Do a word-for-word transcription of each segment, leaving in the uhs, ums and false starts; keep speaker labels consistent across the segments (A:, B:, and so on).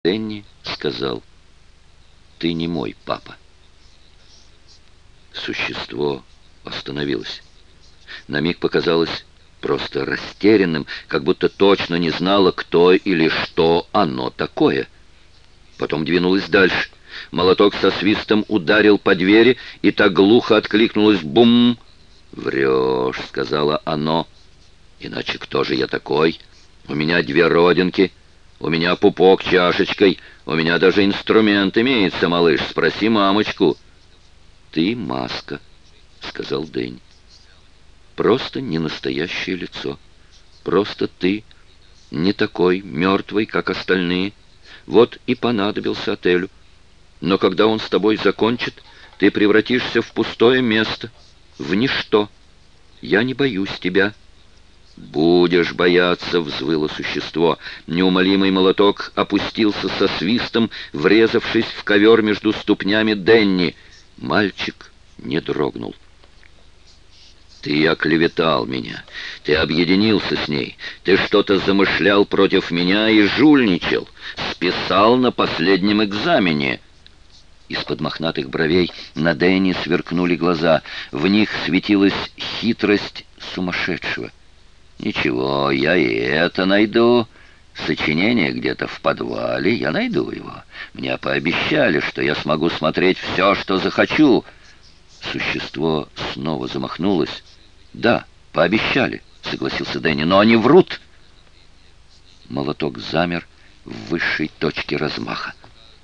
A: Дэнни сказал: «Ты не мой папа». Существо остановилось. На миг показалось просто растерянным, как будто точно не знало, кто или что оно такое. Потом двинулось дальше. Молоток со свистом ударил по двери, и так глухо откликнулось: «Бум!» «Врешь», — сказала оно. «Иначе кто же я такой? У меня две родинки, у меня пупок чашечкой, у меня даже инструмент имеется, малыш, спроси мамочку». «Ты маска», — сказал Дэнни. «Просто не настоящее лицо. Просто ты не такой мертвый, как остальные. Вот и понадобился отелю. Но когда он с тобой закончит, ты превратишься в пустое место, в ничто. Я не боюсь тебя». «Будешь бояться», — взвыло существо. Неумолимый молоток опустился со свистом, врезавшись в ковер между ступнями Дэнни. Мальчик не дрогнул. «Ты оклеветал меня, ты объединился с ней, ты что-то замышлял против меня и жульничал, списал на последнем экзамене». Из-под мохнатых бровей на Дэнни сверкнули глаза, в них светилась хитрость сумасшедшего. «Ничего, я и это найду. Сочинение где-то в подвале, я найду его. Мне пообещали, что я смогу смотреть все, что захочу». Существо снова замахнулось. «Да, пообещали», — согласился Дэнни, — «но они врут». Молоток замер в высшей точке размаха.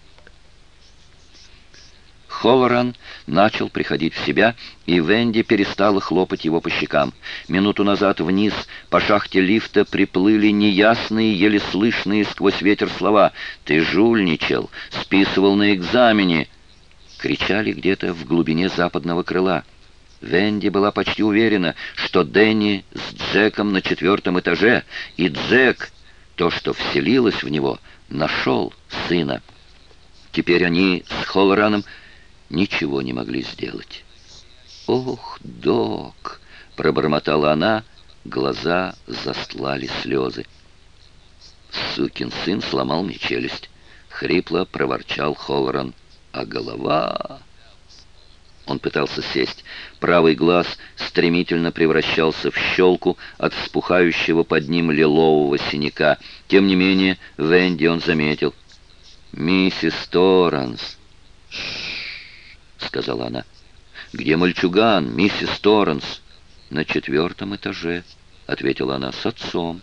A: Холлоран начал приходить в себя, и Венди перестала хлопать его по щекам. Минуту назад вниз по шахте лифта приплыли неясные, еле слышные сквозь ветер слова: «Ты жульничал, списывал на экзамене», — кричали где-то в глубине западного крыла. Венди была почти уверена, что Дэнни с Джеком на четвертом этаже, и Джек, то, что вселилось в него, нашел сына. Теперь они с Холлораном ничего не могли сделать. «Ох, док!» — пробормотала она, глаза застлали слезы. «Сукин сын сломал мне челюсть», — хрипло проворчал Холлоран. «А голова...» Он пытался сесть. Правый глаз стремительно превращался в щелку от вспухающего под ним лилового синяка. Тем не менее, Венди он заметил. «Миссис Торренс!» — сказала она. «Где мальчуган, миссис Торренс?» «На четвертом этаже», — ответила она, — «с отцом».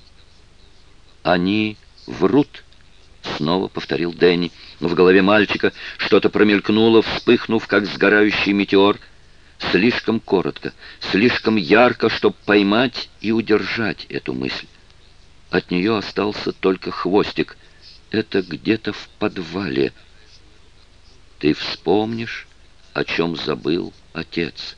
A: «Они врут», — снова повторил Дэнни. В голове мальчика что-то промелькнуло, вспыхнув, как сгорающий метеор. Слишком коротко, слишком ярко, чтобы поймать и удержать эту мысль. От нее остался только хвостик. Это где-то в подвале. «Ты вспомнишь, о чем забыл отец?»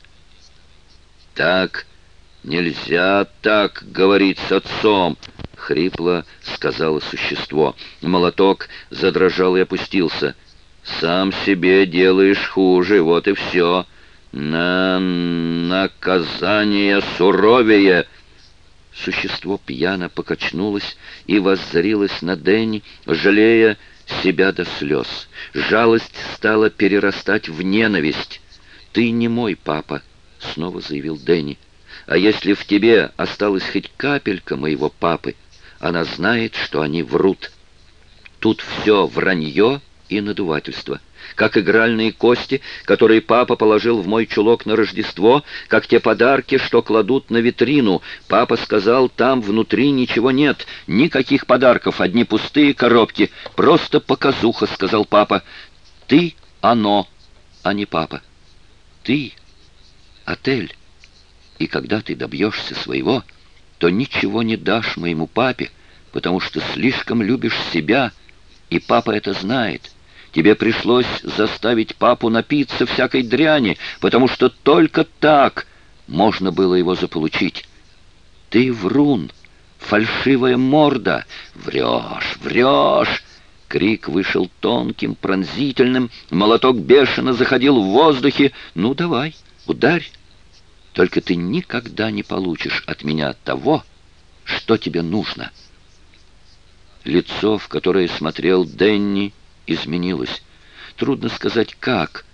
A: «Так нельзя так говорить с отцом», — хрипло сказала существо. Молоток задрожал и опустился. «Сам себе делаешь хуже, вот и все. На наказание суровее». Существо пьяно покачнулось и воззрилось на Дэнни, жалея себя до слез. Жалость стала перерастать в ненависть. «Ты не мой папа», — снова заявил Дэнни. «А если в тебе осталась хоть капелька моего папы, она знает, что они врут. Тут все вранье и надувательство. Как игральные кости, которые папа положил в мой чулок на Рождество, как те подарки, что кладут на витрину. Папа сказал, там внутри ничего нет, никаких подарков, одни пустые коробки. Просто показуха», — сказал папа. «Ты — оно, а не папа. Ты — отель. И когда ты добьешься своего, то ничего не дашь моему папе, потому что слишком любишь себя, и папа это знает. Тебе пришлось заставить папу напиться всякой дряни, потому что только так можно было его заполучить. Ты врун, фальшивая морда, врешь, врешь!» Крик вышел тонким, пронзительным, молоток бешено заходил в воздухе. «Ну, давай, ударь! Только ты никогда не получишь от меня того, что тебе нужно». Лицо, в которое смотрел Дэнни, изменилось. Трудно сказать, как.